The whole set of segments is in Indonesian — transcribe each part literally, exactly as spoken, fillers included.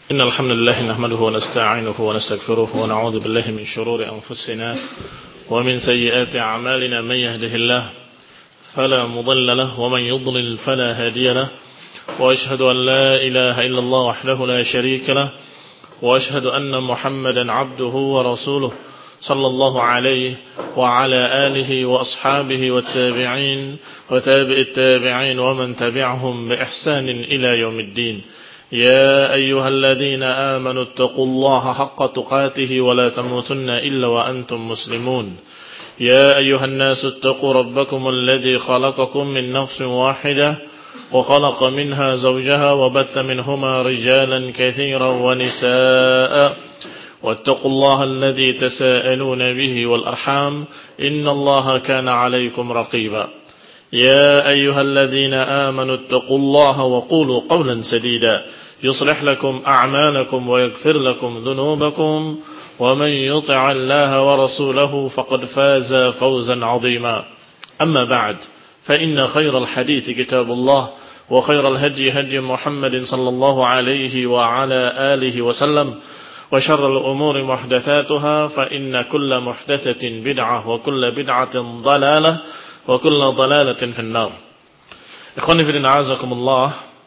إن الحمد لله نحمده ونستعينه ونستغفره ونعوذ بالله من شرور أنفسنا ومن سيئات أعمالنا. من يهده الله فلا مضل له ومن يضلل فلا هادي له، وأشهد أن لا إله إلا الله وحده لا شريك له، وأشهد أن محمدا عبده ورسوله صلى الله عليه وعلى آله وأصحابه والتابعين وتابع التابعين ومن تبعهم بإحسان إلى يوم الدين. يا أيها الذين آمنوا اتقوا الله حق تقاته ولا تموتن إلا وأنتم مسلمون. يا أيها الناس اتقوا ربكم الذي خلقكم من نفس واحدة وخلق منها زوجها وبث منهما رجالا كثيرا ونساء، واتقوا الله الذي تساءلون به والأرحام إن الله كان عليكم رقيبا. يا أيها الذين آمنوا اتقوا الله وقولوا قولا سديدا يصلح لكم أعمالكم ويغفر لكم ذنوبكم، ومن يطع الله ورسوله فقد فاز فوزا عظيما. أما بعد، فإن خير الحديث كتاب الله، وخير الهدي هدي محمد صلى الله عليه وعلى آله وسلم، وشر الأمور محدثاتها، فإن كل محدثة بدعة وكل بدعة ضلالة وكل ضلالة في النار. إخواني في الدين أعزكم الله،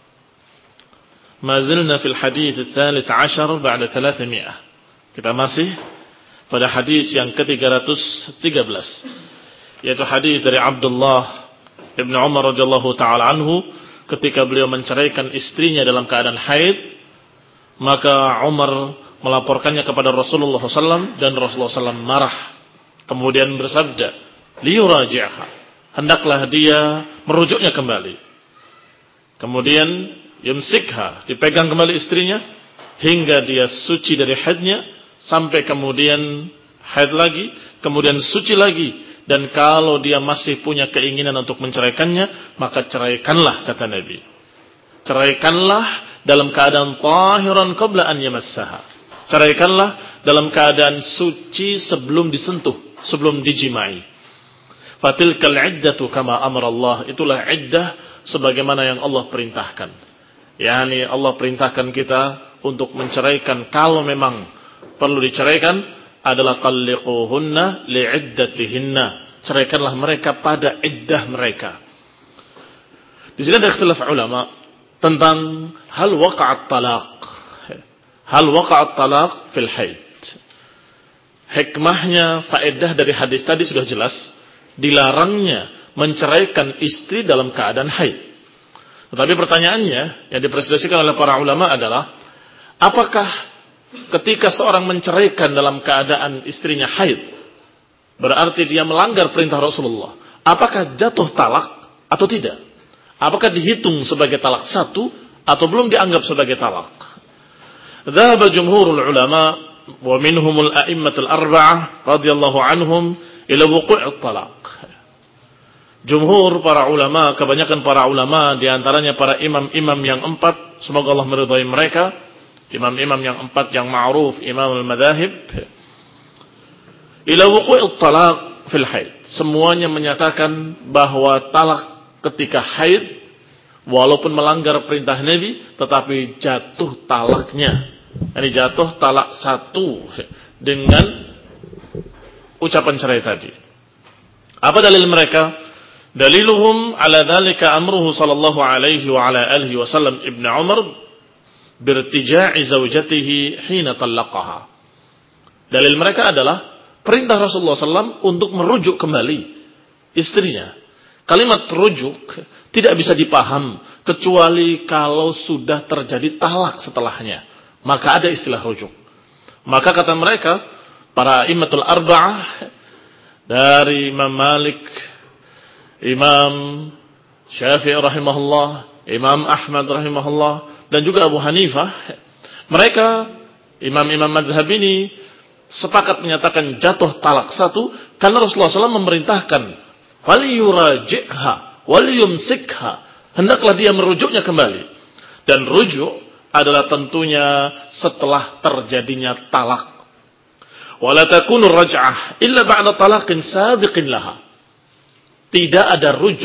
ما زلنا في الحديث الثالث عشر بعد ثلاثمائة. Kita masih pada hadis yang ke tiga ratus tiga belas, yaitu hadis dari Abdullah Ibn Umar radhiyallahu taala anhu ketika beliau menceraikan istrinya dalam keadaan haid, maka Umar melaporkannya kepada Rasulullah sallallahu alaihi wasallam dan Rasulullah sallallahu alaihi wasallam marah, kemudian bersabda, liyuraji'ha, hendaklah dia merujuknya kembali. Kemudian yumsikha, dipegang kembali istrinya hingga dia suci dari haidnya, sampai kemudian haid lagi, kemudian suci lagi, dan kalau dia masih punya keinginan untuk menceraikannya, maka ceraikanlah, kata Nabi. Ceraikanlah dalam keadaan tahiran qabla an yamassaha. Ceraikanlah dalam keadaan suci sebelum disentuh, sebelum dijimai. Fatilkal iddatu kama amara Allah, itulah iddah sebagaimana yang Allah perintahkan. Yani Allah perintahkan kita untuk menceraikan kalau memang perlu diceraikan adalah talliquhunna li'iddatihinna. Ceraikanlah mereka pada iddah mereka. Di sini ada ikhtilaf ulama tentang hal waqa'at talaq. Hal waqa'at talaq fil haid. Hikmahnya, faedah dari hadis tadi sudah jelas. Dilarangnya menceraikan istri dalam keadaan haid. Tetapi pertanyaannya yang diperselisihkan oleh para ulama adalah, apakah ketika seorang menceraikan dalam keadaan istrinya haid, berarti dia melanggar perintah Rasulullah? Apakah jatuh talak atau tidak? Apakah dihitung sebagai talak satu atau belum dianggap sebagai talak? Dhahaba jumhurul ulama wa minhumul a'immatul arba'ah radhiyallahu anhum ila wuqu'it talaq. Jumhur para ulama, kebanyakan para ulama, diantaranya para imam-imam yang empat, semoga Allah meridhai mereka, imam-imam yang empat yang ma'ruf, imam al-madhahib, ila wuqu'it talaq fil haid. Semuanya menyatakan bahwa talak ketika haid, walaupun melanggar perintah Nabi, tetapi jatuh talaknya. Ini jatuh talak satu dengan ucapan cerai tadi. Apa dalil mereka? Daliluhum ala dhalika amruhu sallallahu alaihi wa ala alihi wasallam Ibn Umar birtija'i zawjatihi hina talaqaha. Dalil mereka adalah perintah Rasulullah sallallahu alaihi wasallam untuk merujuk kembali istrinya. Kalimat rujuk tidak bisa dipaham kecuali kalau sudah terjadi talak setelahnya. Maka ada istilah rujuk. Maka kata mereka, para immatul arba'ah, dari Imam Malik, Imam Syafi'i rahimahullah, Imam Ahmad rahimahullah, dan juga Abu Hanifah, mereka imam-imam madhab ini sepakat menyatakan jatuh talak satu karena Rasulullah sallallahu alaihi wasallam memerintahkan falyuraji'ha walyumsikha, hendaklah dia merujuknya kembali. Dan rujuk adalah tentunya setelah terjadinya talak. Wala takunu raj'ah illa ba'da talaqin sabiqin laha. Tidak ada rujuk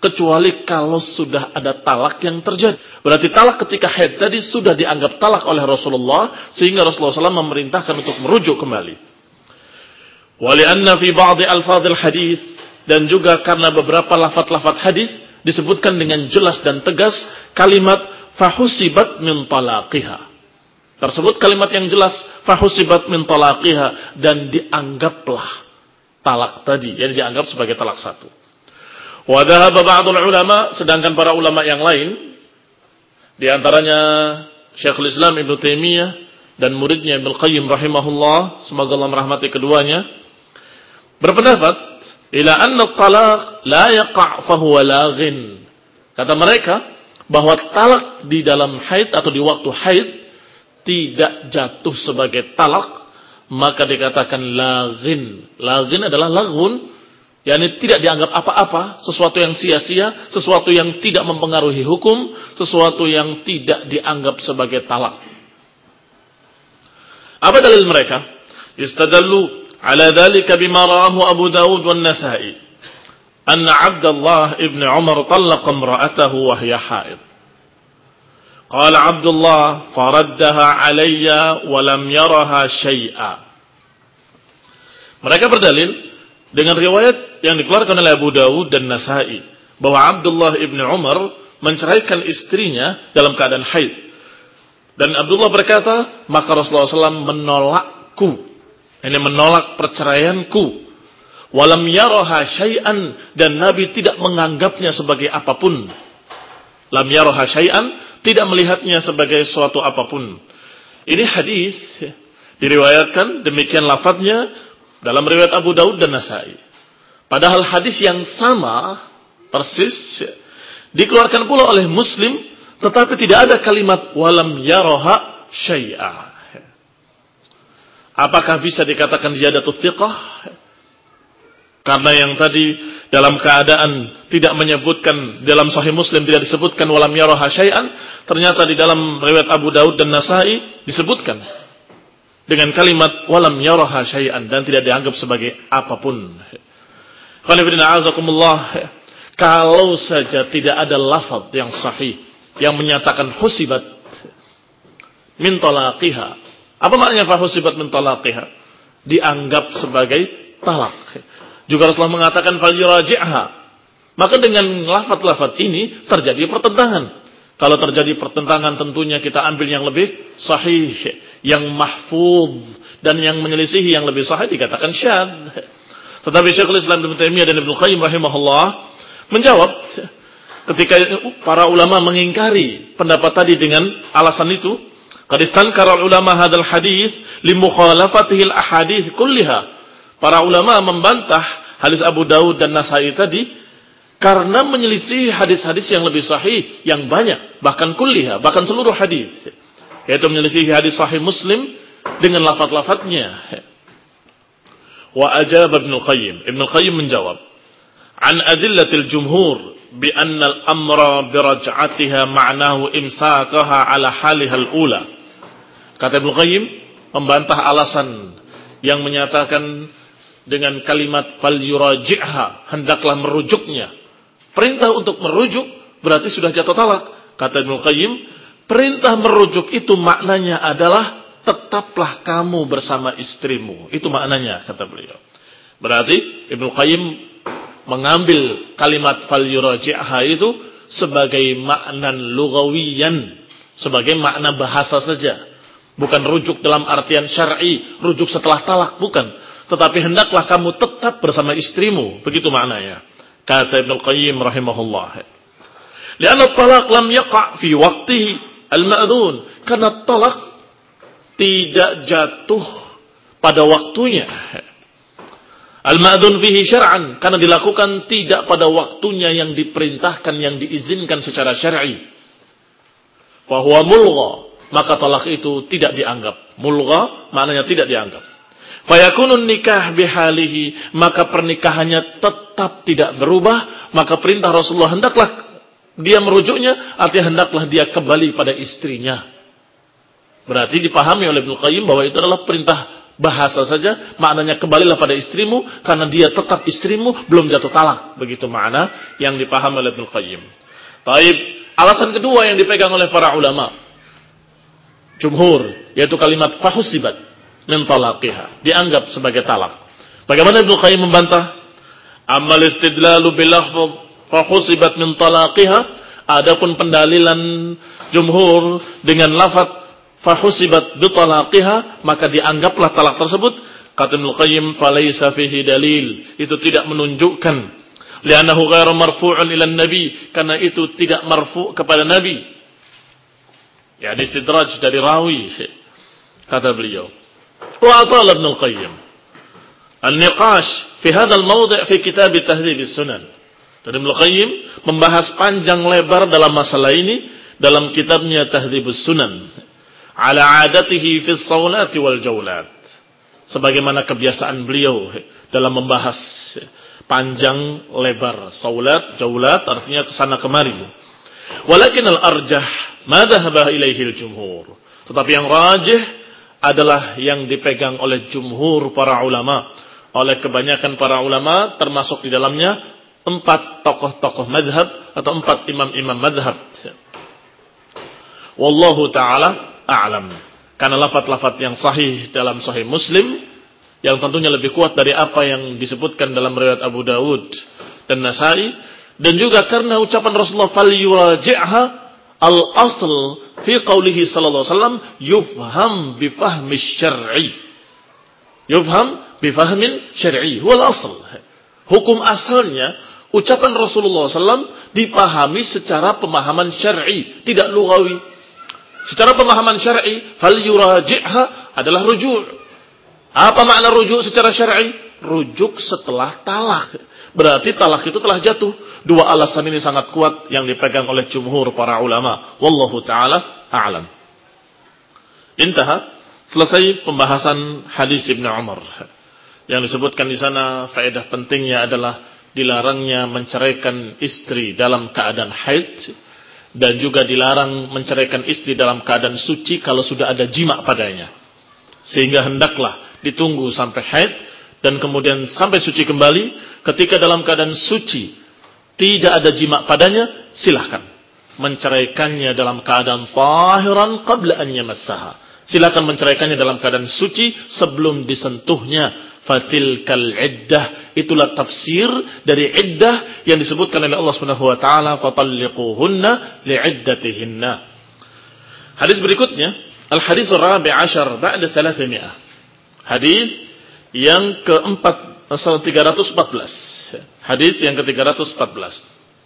kecuali kalau sudah ada talak yang terjadi. Berarti talak ketika haid tadi sudah dianggap talak oleh Rasulullah, sehingga Rasulullah shallallahu alaihi wasallam memerintahkan untuk merujuk kembali. Walianna fi ba'di alfadhil hadis, dan juga karena beberapa lafaz-lafaz hadis disebutkan dengan jelas dan tegas kalimat fahusibat min talaqiha. Tersebut kalimat yang jelas fahusibat min talaqiha, dan dianggaplah talak tadi, jadi dianggap sebagai talak satu. Wa dhahaba ba'dul ulama, sedangkan para ulama yang lain di antaranya Syekhul Islam Ibnu Taimiyah dan muridnya Ibnu Qayyim rahimahullah, semoga Allah merahmati keduanya, berpendapat ila anna talaq la yaqa' fa huwa laghin. Kata mereka bahwa talak di dalam haid atau di waktu haid tidak jatuh sebagai talak, maka dikatakan laghin. Laghin adalah laghun, yakni tidak dianggap apa-apa, sesuatu yang sia-sia, sesuatu yang tidak mempengaruhi hukum, sesuatu yang tidak dianggap sebagai talak. Apa dalil mereka? Istadallu ala dhalika bima rawahu Abu Dawud wan Nasa'i anna Abdullah ibn Umar talaqa imra'atahu wa hiya haid. Qala Abdullah faraddaha alayya wa lam yaraha syai'a. Mereka berdalil dengan riwayat yang dikeluarkan oleh Abu Dawud dan Nasa'i bahwa Abdullah ibn Umar menceraikan istrinya dalam keadaan haid. Dan Abdullah berkata, maka Rasulullah shallallahu alaihi wasallam menolakku. Ini menolak perceraianku. Walam yaraha syai'an, dan Nabi tidak menganggapnya sebagai apapun. Lam yaraha syai'an, tidak melihatnya sebagai suatu apapun. Ini hadis diriwayatkan demikian lafadznya dalam riwayat Abu Daud dan Nasa'i. Padahal hadis yang sama persis dikeluarkan pula oleh Muslim, tetapi tidak ada kalimat walam yaraha syai'a. Apakah bisa dikatakan ziyadatut thiqah? Karena yang tadi dalam keadaan tidak menyebutkan, dalam Sahih Muslim tidak disebutkan walam yaraha syai'an, ternyata di dalam riwayat Abu Daud dan Nasa'i disebutkan dengan kalimat walam yaraha syai'an, dan tidak dianggap sebagai apapun. Kalau saja tidak ada lafaz yang sahih yang menyatakan husibat min talaqiha. Apa maknanya fa husibat min talaqiha? Dianggap sebagai talak. Juga Rasulullah mengatakan fal yuraji'ha. Maka dengan lafaz-lafaz ini terjadi pertentangan. Kalau terjadi pertentangan, tentunya kita ambil yang lebih sahih, yang mahfuz, dan yang menyelisihi yang lebih sahih dikatakan syadz. Tetapi Syekhul Islam Ibnu Taimiyah dan Ibnu Qayyim rahimahullah menjawab ketika para ulama mengingkari pendapat tadi dengan alasan itu, qad istankara ulama hadzal hadis li mukhalafatihi al ahadits kulliha. Para ulama membantah hadis Abu Daud dan Nasa'i tadi karena menyelisih hadis-hadis yang lebih sahih yang banyak, bahkan kulliha, bahkan seluruh hadis, yaitu menyelisih hadis Sahih Muslim dengan lafaz-lafaznya. Wa ajab Ibnu Qayyim, Ibnu Qayyim menjawab, an adillatil jumhur bi anna al-amra bi raj'atiha ma'nahu imsakaha ala haliha al-ula. Kata Ibnu Qayyim membantah alasan yang menyatakan dengan kalimat fal yuraji'ha, hendaklah merujuknya. Perintah untuk merujuk berarti sudah jatuh talak. Kata Ibnu Qayyim, perintah merujuk itu maknanya adalah tetaplah kamu bersama istrimu. Itu maknanya, kata beliau. Berarti Ibnu Qayyim mengambil kalimat fal yuraji'ha itu sebagai makna lughawiyan, sebagai makna bahasa saja. Bukan rujuk dalam artian syar'i, rujuk setelah talak, bukan. Tetapi hendaklah kamu tetap bersama istrimu. Begitu maknanya. Kata Ibnu Qayyim rahimahullah. Lianna talaq lam yaqa' fi waqtihi al-ma'dhun. Karena talak tidak jatuh pada waktunya. Al-ma'dhun fihi syar'an. Karena dilakukan tidak pada waktunya yang diperintahkan, yang diizinkan secara syar'i. Fahuwa mulgha. Maka talak itu tidak dianggap. Mulgha maknanya tidak dianggap. Fayakunun nikah bihalihi, maka pernikahannya tetap tidak berubah. Maka perintah Rasulullah hendaklah dia merujuknya, artinya hendaklah dia kembali pada istrinya. Berarti dipahami oleh Ibnu Qayyim bahwa itu adalah perintah bahasa saja, maknanya kembalilah pada istrimu, karena dia tetap istrimu, belum jatuh talak. Begitu makna yang dipahami oleh Ibnu Qayyim. Taib, alasan kedua yang dipegang oleh para ulama, jumhur, yaitu kalimat fahusibat min talaqiha, dianggap sebagai talak. Bagaimana Ibnu Qayyim membantah? Amal istidlalu bil lafz fahusibat min talaqiha, adapun pendalilan jumhur dengan lafaz fahusibat bi talaqiha, maka dianggaplah talak tersebut. Kata Ibnu Qayyim, falaysa fihi dalil, itu tidak menunjukkan, li'annahu ghairu marfu'un ila nabi, karena itu tidak marfu' kepada nabi. Ya, istidraj dari rawi, kata beliau. Wa atala Ibnu Qayyim an-niqash fi hadzal mawdi' fi kitab Tahdhib as-Sunan. Dan Ibnu Qayyim membahas panjang lebar dalam masalah ini dalam kitabnya Tahdhib as-Sunan, ala adatihi fi as-sawlat wal jawlat, sebagaimana kebiasaan beliau dalam membahas panjang lebar saulat, jawlat artinya kesana kemari. Walakin al-arjah ma dhahaba ilaihi al-jumhur, tetapi yang rajih adalah yang dipegang oleh jumhur para ulama, oleh kebanyakan para ulama, termasuk di dalamnya empat tokoh-tokoh madhab atau empat imam-imam madhab. Wallahu ta'ala a'lam. Karena lafaz-lafaz yang sahih dalam Sahih Muslim, yang tentunya lebih kuat dari apa yang disebutkan dalam riwayat Abu Dawud dan Nasai, dan juga karena ucapan Rasulullah fal yuraji'ha, al-asl fi qawlihi sallallahu alaihi wasallam yufham bi fahmi syar'i. Yufham bi fahmin syar'i huwa al-asl. Hukum asalnya ucapan Rasulullah sallallahu alaihi wasallam dipahami secara pemahaman syar'i, tidak lughawi. Secara pemahaman syar'i, fal yuraji'ha adalah rujuk. Apa makna rujuk secara syar'i? Rujuk setelah talak. Berarti talak itu telah jatuh. Dua alasan ini sangat kuat yang dipegang oleh jumhur para ulama. Wallahu ta'ala a'lam. Intaha, selesai pembahasan hadis Ibnu Umar. Yang disebutkan di sana faedah pentingnya adalah dilarangnya menceraikan istri dalam keadaan haid, dan juga dilarang menceraikan istri dalam keadaan suci kalau sudah ada jima padanya. Sehingga hendaklah ditunggu sampai haid dan kemudian sampai suci kembali. Ketika dalam keadaan suci tidak ada jima padanya, silahkan menceraikannya dalam keadaan tahiran qabla an yamassaha. Silahkan menceraikannya dalam keadaan suci sebelum disentuhnya. Fatilkal iddah, itulah tafsir dari iddah yang disebutkan oleh Allah Subhanahu wa taala, fatalliquhunna li'iddatihinna. Hadis berikutnya, al-hadis ar-rabi' ashar ba'da thalathmi'ah. Hadis yang keempat tiga ratus empat belas. Hadis yang ke tiga ratus empat belas.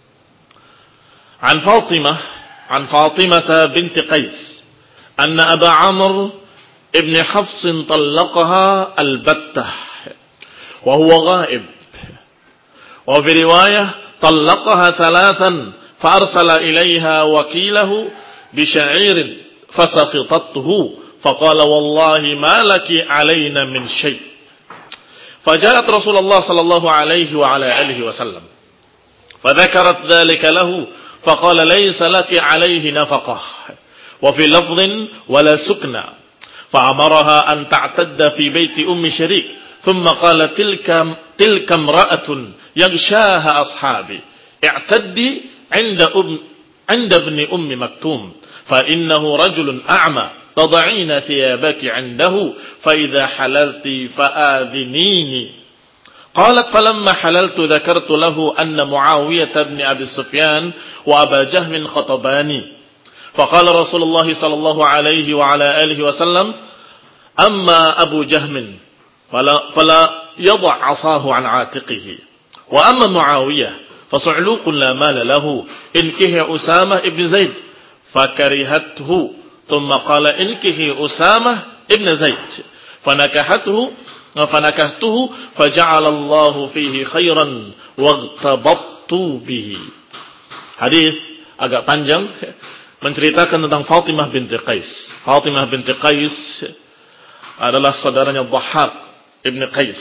An Fatimah, an Fatimah binti Qais, anna Aba Amr ibn Hafs talaqaha al-battah وهو غائب. وفي رواية طلقها ثلاثا فأرسل إليها وكيله بشعير فسخطته فقال والله ما لك علينا من شيء. فجاءت رسول الله صلى الله عليه وعلى آله وسلم فذكرت ذلك له فقال ليس لك عليه نفقة وفي لفظ ولا سكنى فأمرها أن تعتد في بيت أم شريك ثم قال تلك تلك امرأة يغشاها أصحابي اعتدي عند أم عند ابن أم مكتوم فإنه رجل أعمى تضعين ثيابك عنده فإذا حللت فآذنيني. قالت فلما حللت ذكرت له أن معاوية بن أبي سفيان وأبا جهم خطباني فقال رسول الله صلى الله عليه وعلى آله وسلم أما أبو جهم فلا, فلا يضع عصاه عن عاتقه وأما معاوية فصعلوق لا مال له إنكه أسامة ابن زيد فكرهته ثم قال إنكه أسامة ابن زيد فنكحته فنكحته فجعل الله فيه خيرا واغتبطت به. Hadis agak panjang menceritakan tentang Fatimah binti Qais. Fatimah binti Qais adalah saudaranya Dhahhak Ibn Qais,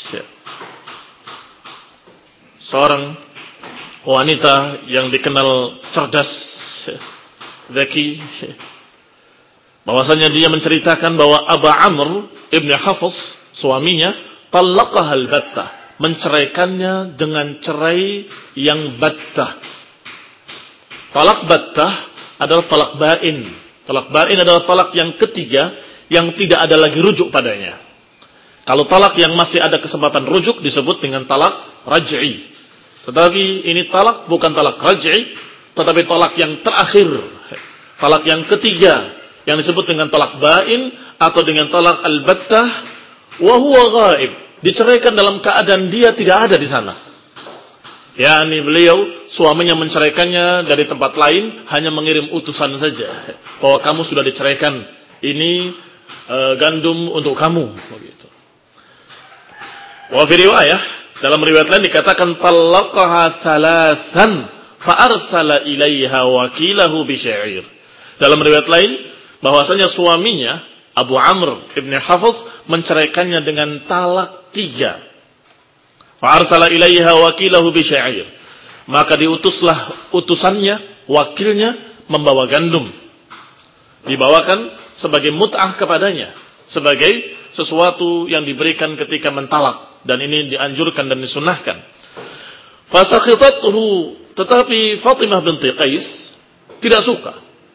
seorang wanita yang dikenal cerdas, zaki, bahwasanya dia menceritakan bahwa Abu Amr ibn Hafs, suaminya, talaqaha al-battah, menceraikannya dengan cerai yang battah. Talak battah adalah talak bain. Talak bain adalah talak yang ketiga yang tidak ada lagi rujuk padanya. Kalau talak yang masih ada kesempatan rujuk disebut dengan talak raj'i. Tetapi ini talak bukan talak raj'i, tetapi talak yang terakhir, talak yang ketiga yang disebut dengan talak bain atau dengan talak al-battah, wa huwa ghaib, diceraikan dalam keadaan dia tidak ada di sana. yakni beliau suaminya menceraikannya dari tempat lain, hanya mengirim utusan saja bahwa kamu sudah diceraikan, ini e, gandum untuk kamu begitu. Wa fi riwayah, dalam riwayat lain dikatakan talaqaha thalathan fa arsala ilaiha wakilahu bi sya'ir. Dalam riwayat lain bahwasanya suaminya Abu Amr ibn Hafs menceraikannya dengan talak tiga. Fa arsala ilaiha wakilahu bi sya'ir. Maka diutuslah utusannya, wakilnya membawa gandum. Dibawakan sebagai mut'ah kepadanya, sebagai sesuatu yang diberikan ketika mentalak, dan ini dianjurkan dan disunahkan. Fasakhitathu, tetapi Fatimah binti Qais tidak suka.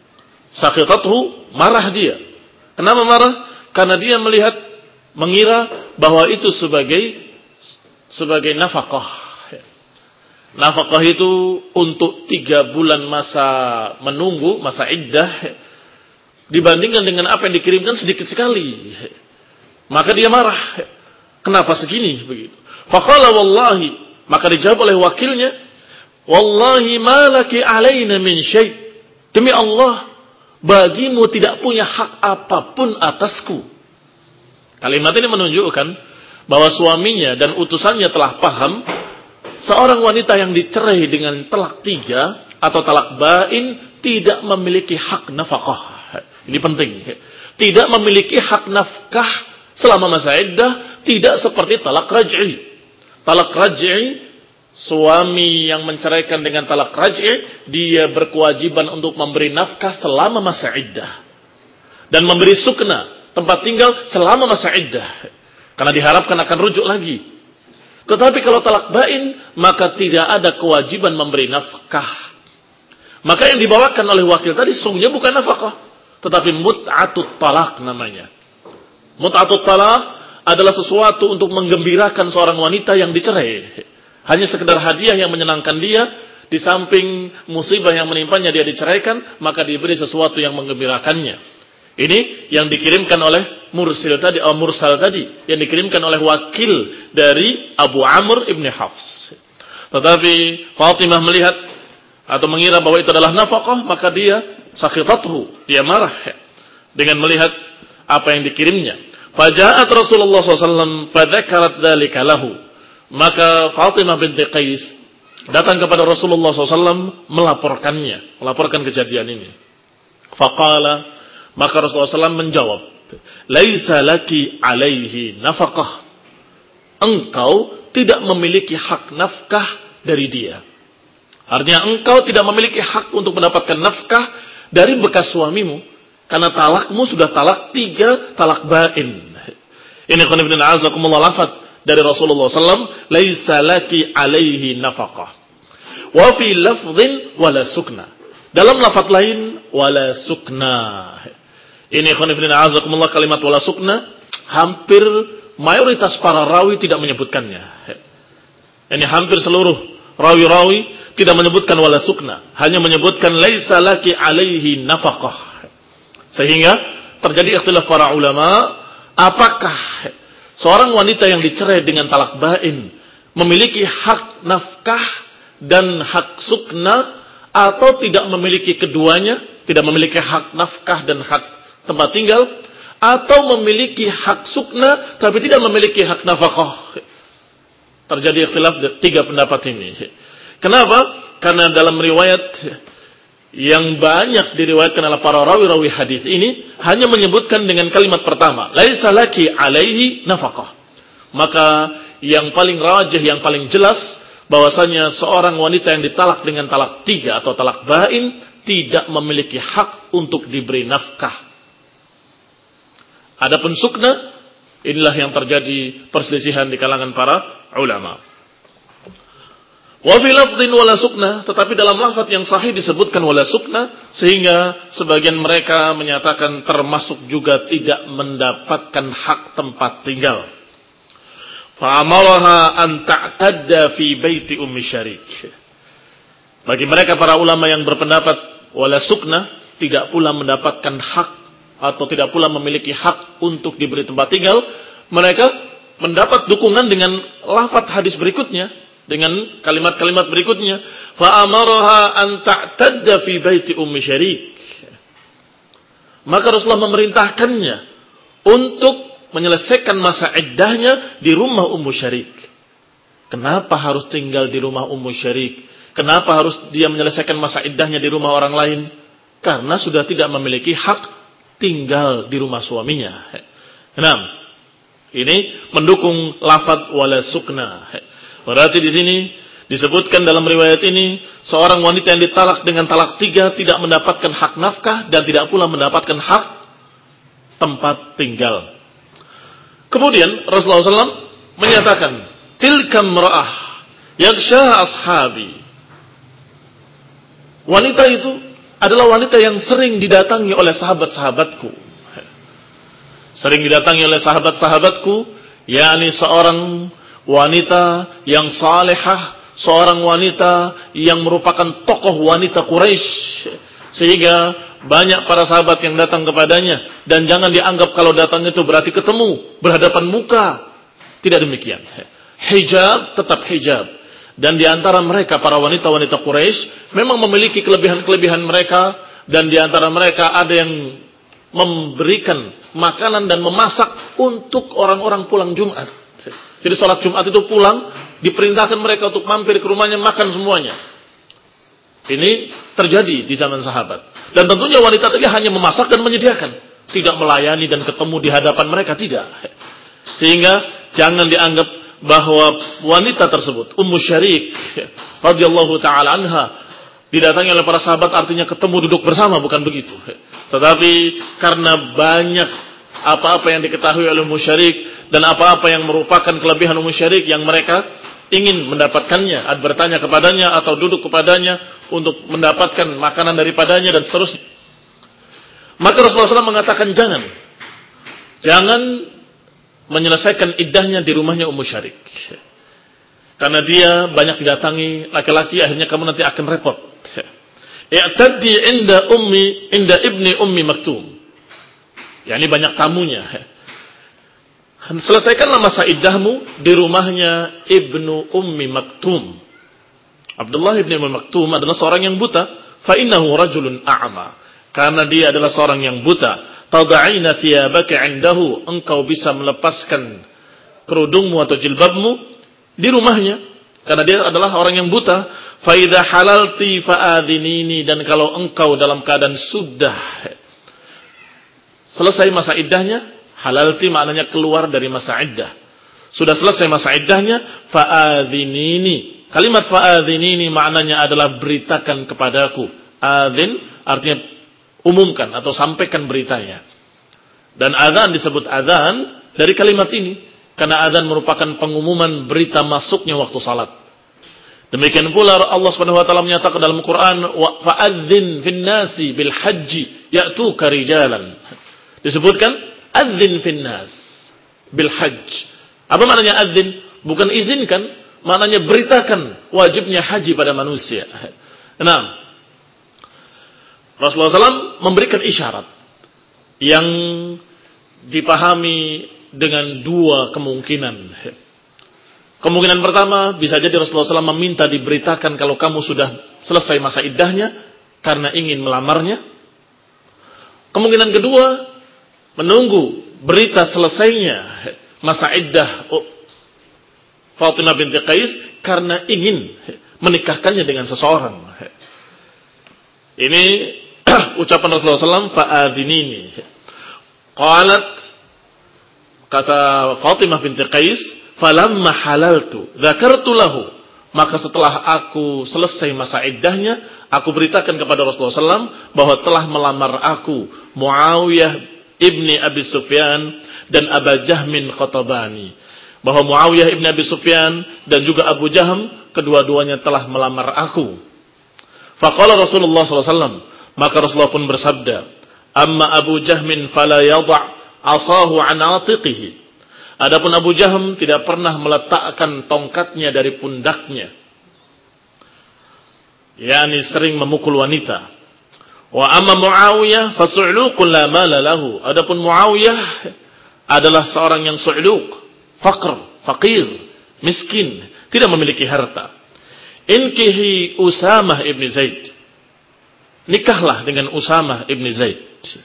Sakhitathu, marah dia. Kenapa marah? Karena dia melihat, mengira bahwa itu sebagai sebagai nafkah. Nafkah itu untuk tiga bulan masa menunggu, masa iddah, dibandingkan dengan apa yang dikirimkan sedikit sekali. Maka dia marah. Kenapa segini begitu? Faqala wallahi, maka dijawab oleh wakilnya, wallahi malaki alaina min syai'. Demi Allah, bagimu tidak punya hak apapun atasku. Kalimat ini menunjukkan bahwa suaminya dan utusannya telah paham seorang wanita yang dicerai dengan talak tiga atau talak bain tidak memiliki hak nafkah. Ini penting. Tidak memiliki hak nafkah selama masa iddah, tidak seperti talak raj'i. Talak raj'i, suami yang menceraikan dengan talak raj'i, dia berkewajiban untuk memberi nafkah selama masa iddah dan memberi sukna, tempat tinggal selama masa iddah, karena diharapkan akan rujuk lagi. Tetapi kalau talak bain, maka tidak ada kewajiban memberi nafkah. Maka yang dibawakan oleh wakil tadi sungguhnya bukan nafkah, tetapi mut'atut talak namanya. Mut'atut talak adalah sesuatu untuk menggembirakan seorang wanita yang dicerai. Hanya sekedar hadiah yang menyenangkan dia, di samping musibah yang menimpanya dia diceraikan, maka diberi sesuatu yang menggembirakannya. Ini yang dikirimkan oleh Mursil tadi, atau Mursal tadi, yang dikirimkan oleh wakil dari Abu Amr ibn Hafs. Tetapi Fatimah melihat atau mengira bahwa itu adalah nafkah, maka dia sakhitathu, dia marah dengan melihat apa yang dikirimnya. Faja'at Rasulullah shallallahu alaihi wasallam fadzakarat dzalika lahu. Maka Fatimah binti Qais datang kepada Rasulullah shallallahu alaihi wasallam melaporkannya, melaporkan kejadian ini. Faqala, maka Rasulullah shallallahu alaihi wasallam menjawab, laisa laki alaihi nafkah. Engkau tidak memiliki hak nafkah dari dia. Artinya engkau tidak memiliki hak untuk mendapatkan nafkah dari bekas suamimu, karena talakmu sudah talak tiga, talak bain. Ini khonibin a'azakumullah lafad dari Rasulullah shallallahu alaihi wasallam, laisa laki alaihi nafkah. Wa fi lafdhin wala sukna. Dalam lafaz lain, wala sukna. Ini khonibin a'azakumullah, kalimat wala sukna, hampir mayoritas para rawi tidak menyebutkannya. Ini hampir seluruh rawi-rawi tidak menyebutkan wala sukna, hanya menyebutkan laisa laki alaihi nafkah. Sehingga terjadi ikhtilaf para ulama, apakah seorang wanita yang dicerai dengan talak bain memiliki hak nafkah dan hak sukna, atau tidak memiliki keduanya, tidak memiliki hak nafkah dan hak tempat tinggal, atau memiliki hak sukna tapi tidak memiliki hak nafkah. Terjadi ikhtilaf tiga pendapat ini. Kenapa? Karena dalam riwayat yang banyak diriwayatkan oleh para rawi-rawi hadis ini hanya menyebutkan dengan kalimat pertama, laisa laki alaihi nafkah. Maka yang paling rajih, yang paling jelas bahwasanya seorang wanita yang ditalak dengan talak tiga atau talak bain tidak memiliki hak untuk diberi nafkah. Adapun sukna, inilah yang terjadi perselisihan di kalangan para ulama. Wa fi lafdhin wala sukna, tetapi dalam lafaz yang sahih disebutkan wala sukna, sehingga sebagian mereka menyatakan termasuk juga tidak mendapatkan hak tempat tinggal. Fa amaraha an ta'tadda fi baiti ummi syarik. Bagi mereka para ulama yang berpendapat wala sukna, tidak pula mendapatkan hak atau tidak pula memiliki hak untuk diberi tempat tinggal, mereka mendapat dukungan dengan lafaz hadis berikutnya, dengan kalimat-kalimat berikutnya, fa amaraha an ta'tadda fi baiti ummi syarik. Maka Rasulullah memerintahkannya untuk menyelesaikan masa iddahnya di rumah Ummu Syarik. Kenapa harus tinggal di rumah Ummu Syarik? Kenapa harus dia menyelesaikan masa iddahnya di rumah orang lain? Karena sudah tidak memiliki hak tinggal di rumah suaminya. Enam. Ini mendukung lafaz wala sukna. Berarti di sini disebutkan dalam riwayat ini, seorang wanita yang ditalak dengan talak tiga tidak mendapatkan hak nafkah dan tidak pula mendapatkan hak tempat tinggal. Kemudian Rasulullah shallallahu alaihi wasallam menyatakan, tilka mra'ah yaghshaha ashabi. Wanita itu adalah wanita yang sering didatangi oleh sahabat-sahabatku. Sering didatangi oleh sahabat-sahabatku, yakni seorang wanita yang salihah, seorang wanita yang merupakan tokoh wanita Quraisy, sehingga banyak para sahabat yang datang kepadanya. Dan jangan dianggap kalau datang itu berarti ketemu, berhadapan muka. Tidak demikian. Hijab tetap hijab. Dan di antara mereka para wanita-wanita Quraisy memang memiliki kelebihan-kelebihan mereka, dan di antara mereka ada yang memberikan makanan dan memasak untuk orang-orang pulang Jumat. Jadi sholat Jumat itu pulang, diperintahkan mereka untuk mampir ke rumahnya, makan semuanya. Ini terjadi di zaman sahabat. Dan tentunya wanita tadi hanya memasak dan menyediakan, tidak melayani dan ketemu di hadapan mereka, tidak. Sehingga jangan dianggap bahwa wanita tersebut, Ummu Syarik radhiyallahu taala anha, didatangi oleh para sahabat artinya ketemu duduk bersama, bukan begitu. Tetapi karena banyak apa-apa yang diketahui oleh Ummu Syarik dan apa-apa yang merupakan kelebihan Ummu Syarik yang mereka ingin mendapatkannya, bertanya kepadanya atau duduk kepadanya untuk mendapatkan makanan daripadanya dan seterusnya. Maka Rasulullah shallallahu alaihi wasallam mengatakan jangan, jangan menyelesaikan iddahnya di rumahnya Ummu Syarik, karena dia banyak didatangi laki-laki, akhirnya kamu nanti akan repot. I'taddi inda ummi, inda ibni ummi Maktum. Ya, ini banyak tamunya. Selesaikanlah masa iddahmu di rumahnya Ibnu Ummi Maktum. Abdullah ibn Ummi Maktum adalah seorang yang buta. Fa innahu rajulun a'ma. Karena dia adalah seorang yang buta. Tada'ina thiyabaka 'indahu. Engkau bisa melepaskan kerudungmu atau jilbabmu di rumahnya. Karena dia adalah orang yang buta. Fa idza halalti fa'adhinini. Dan kalau engkau dalam keadaan sudah selesai masa iddahnya, halalti maknanya keluar dari masa iddah. Sudah selesai masa iddahnya, fa'adhinini. Kalimat fa'adhinini maknanya adalah beritakan kepadaku. Adhin artinya umumkan atau sampaikan beritanya. Dan adzan disebut adzan dari kalimat ini, karena adzan merupakan pengumuman berita masuknya waktu salat. Demikian pula Allah Subhanahu wa taala menyatakan dalam Quran, wa fa'adzin fin nasi bil haji ya'tuka rijalan. Disebutkan adzin finnas bil hajj. Apa maknanya adzin? Bukan izinkan, maknanya beritakan wajibnya haji pada manusia. Nah, Rasulullah shallallahu alaihi wasallam memberikan isyarat yang dipahami dengan dua kemungkinan. Kemungkinan pertama, bisa jadi Rasulullah shallallahu alaihi wasallam meminta diberitakan kalau kamu sudah selesai masa iddahnya karena ingin melamarnya. Kemungkinan kedua, menunggu berita selesainya masa iddah Fatimah binti Qais karena ingin menikahkannya dengan seseorang. Ini ucapan Rasulullah shallallahu alaihi wasallam, fa'adhinini. Qalat, kata Fatimah binti Qais, falamma halaltu dzakartu lahu. Maka setelah aku selesai masa iddahnya, aku beritakan kepada Rasulullah shallallahu alaihi wasallam bahwa telah melamar aku Muawiyah ibni Abi Sufyan dan Aba Jahmin Khatabani, bahwa Muawiyah ibni Abi Sufyan dan juga Abu Jahm kedua-duanya telah melamar aku. Faqala Rasulullah sallallahu alaihi wasallam, maka Rasulullah pun bersabda, amma Abu Jahmin fala yadha' asahu an atiqihi. Adapun Abu Jahm tidak pernah meletakkan tongkatnya dari pundaknya, yakni sering memukul wanita. Wa amma Muawiyah fasu'luqun la mala lahu. Adapun Muawiyah adalah seorang yang su'luq, faqr, fakir, miskin, tidak memiliki harta. Inkihi Usamah ibn Zaid. Nikahlah dengan Usamah ibn Zaid.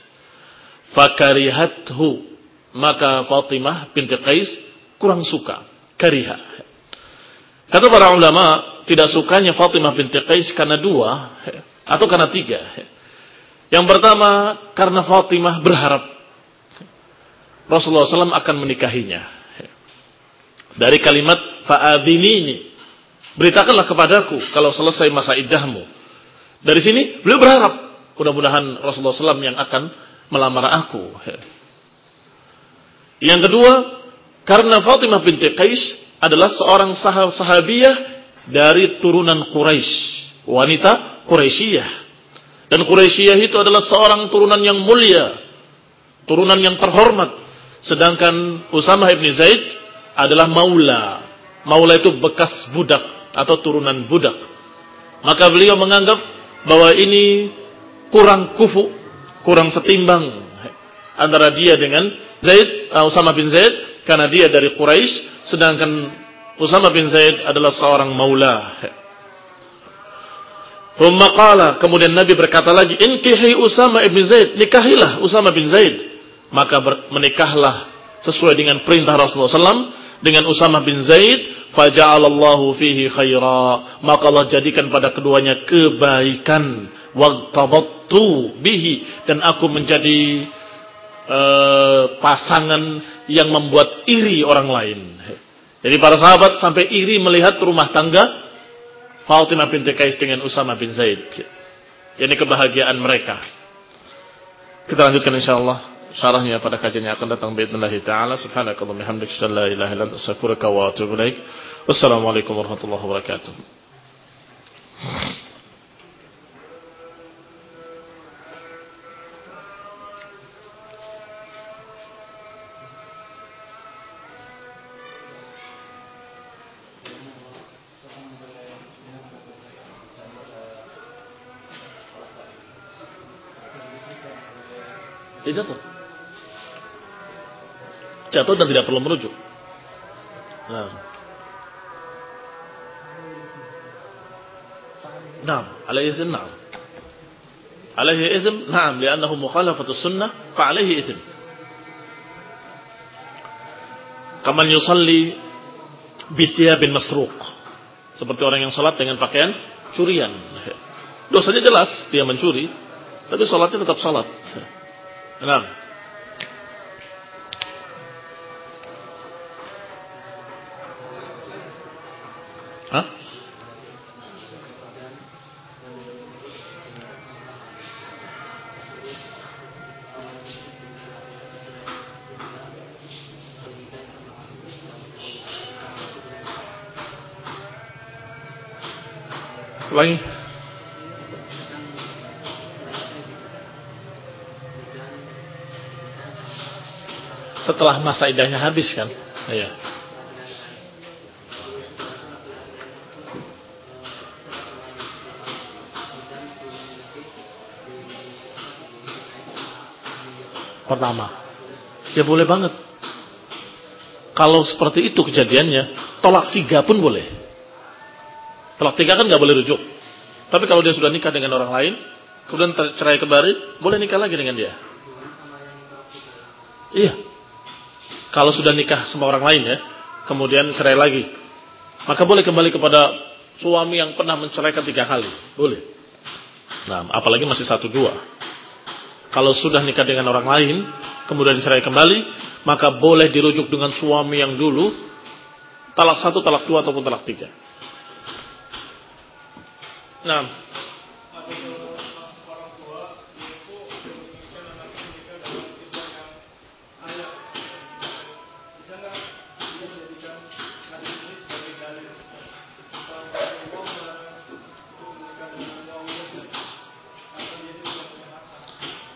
Fakarihathu. Maka Fatimah binti Qais kurang suka. Kariha. Kata para ulama, tidak sukanya Fatimah binti Qais karena dua atau karena tiga. Yang pertama, karena Fatimah berharap Rasulullah shallallahu alaihi wasallam akan menikahinya. Dari kalimat fa'adhinini, beritakanlah kepadaku kalau selesai masa iddahmu. Dari sini beliau berharap mudah-mudahan Rasulullah shallallahu alaihi wasallam yang akan melamar aku. Yang kedua, karena Fatimah binti Qais adalah seorang sahabiyah dari turunan Quraisy, wanita Quraisyiyah. Dan Quraisyiyah itu adalah seorang turunan yang mulia, turunan yang terhormat. Sedangkan Usamah ibn Zaid adalah maula. Maula itu bekas budak atau turunan budak. Maka beliau menganggap bahwa ini kurang kufu, kurang setimbang antara dia dengan Zaid, uh, Usamah bin Zaid, karena dia dari Quraisy, sedangkan Usamah bin Zaid adalah seorang maula. Thumma qala, kemudian Nabi berkata lagi, inkihi Usamah bin Zaid, nikahilah Usamah bin Zaid. Maka ber- menikahlah sesuai dengan perintah Rasulullah shallallahu alaihi wasallam dengan Usamah bin Zaid. Faja'alallahu fihi khaira, maka Allah jadikan pada keduanya kebaikan. Waqtabattu bihi, dan aku menjadi Uh, pasangan yang membuat iri orang lain. Jadi para sahabat sampai iri melihat rumah tangga Fatimah binti Qais dengan Usamah bin Zaid. Ini kebahagiaan mereka. Kita lanjutkan insyaallah syarahnya pada kajian yang akan datang باذنillah taala. Subhanakallahumma hamdaka asyhadu an la ilaha illa anta astaghfiruka wa atubu ilaik. Wassalamualaikum warahmatullahi wabarakatuh. Dia jatuh. Jatuh dan tidak perlu merujuk. Nah. Naam, alaihi ithm, naam. Alaihi ithm, naam, li'annahu mukhalafatu sunnah, fa'alaihi ithm. Kaman yusalli bithiyabin masruq. Seperti orang yang salat dengan pakaian curian. Dosanya jelas, dia mencuri, tapi salatnya tetap salat. Naam. Hah? Lagi. Setelah masa iddahnya habis kan? Iya. Pertama, ya boleh banget. Kalau seperti itu kejadiannya, tolak tiga pun boleh. Tolak tiga kan nggak boleh rujuk. Tapi kalau dia sudah nikah dengan orang lain, kemudian cerai kembali, boleh nikah lagi dengan dia. Iya. Kalau sudah nikah sama orang lain ya, kemudian cerai lagi, maka boleh kembali kepada suami yang pernah menceraikan tiga kali. Boleh. Nah, apalagi masih satu dua. Kalau sudah nikah dengan orang lain, kemudian cerai kembali, maka boleh dirujuk dengan suami yang dulu, talak satu, talak dua, ataupun talak tiga. Nah,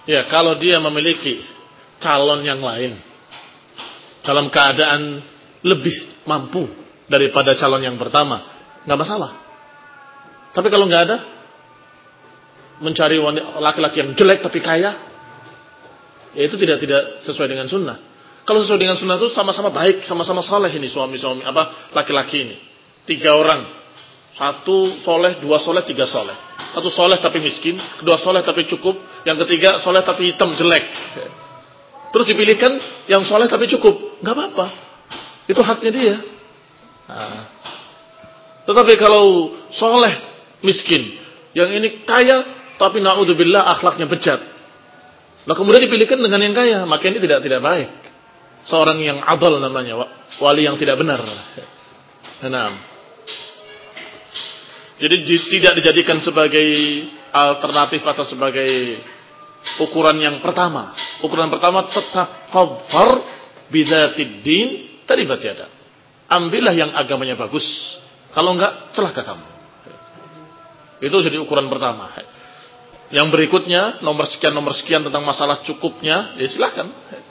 Ya, kalau dia memiliki calon yang lain dalam keadaan lebih mampu daripada calon yang pertama, nggak masalah. Tapi kalau nggak ada, mencari laki-laki yang jelek tapi kaya, ya itu tidak tidak sesuai dengan sunnah. Kalau sesuai dengan sunnah itu sama-sama baik, sama-sama saleh ini suami-suami apa laki-laki ini. Tiga orang, satu soleh, dua soleh, tiga soleh. Satu soleh tapi miskin, kedua soleh tapi cukup, yang ketiga soleh tapi hitam jelek. Terus dipilihkan yang soleh tapi cukup, nggak apa-apa. Itu haknya dia. Nah. Tetapi kalau soleh miskin, yang ini kaya tapi naudzubillah akhlaknya bejat. Nah kemudian dipilihkan dengan yang kaya, maka ini tidak tidak baik. Seorang yang adal namanya, wali yang tidak benar. Nah. Jadi tidak dijadikan sebagai alternatif atau sebagai ukuran yang pertama. Ukuran pertama tetap fadhfar bidzatid din taribat yada. Ambillah yang agamanya bagus. Kalau enggak, celaka kamu. Itu jadi ukuran pertama. Yang berikutnya, nomor sekian nomor sekian tentang masalah cukupnya, ya silakan.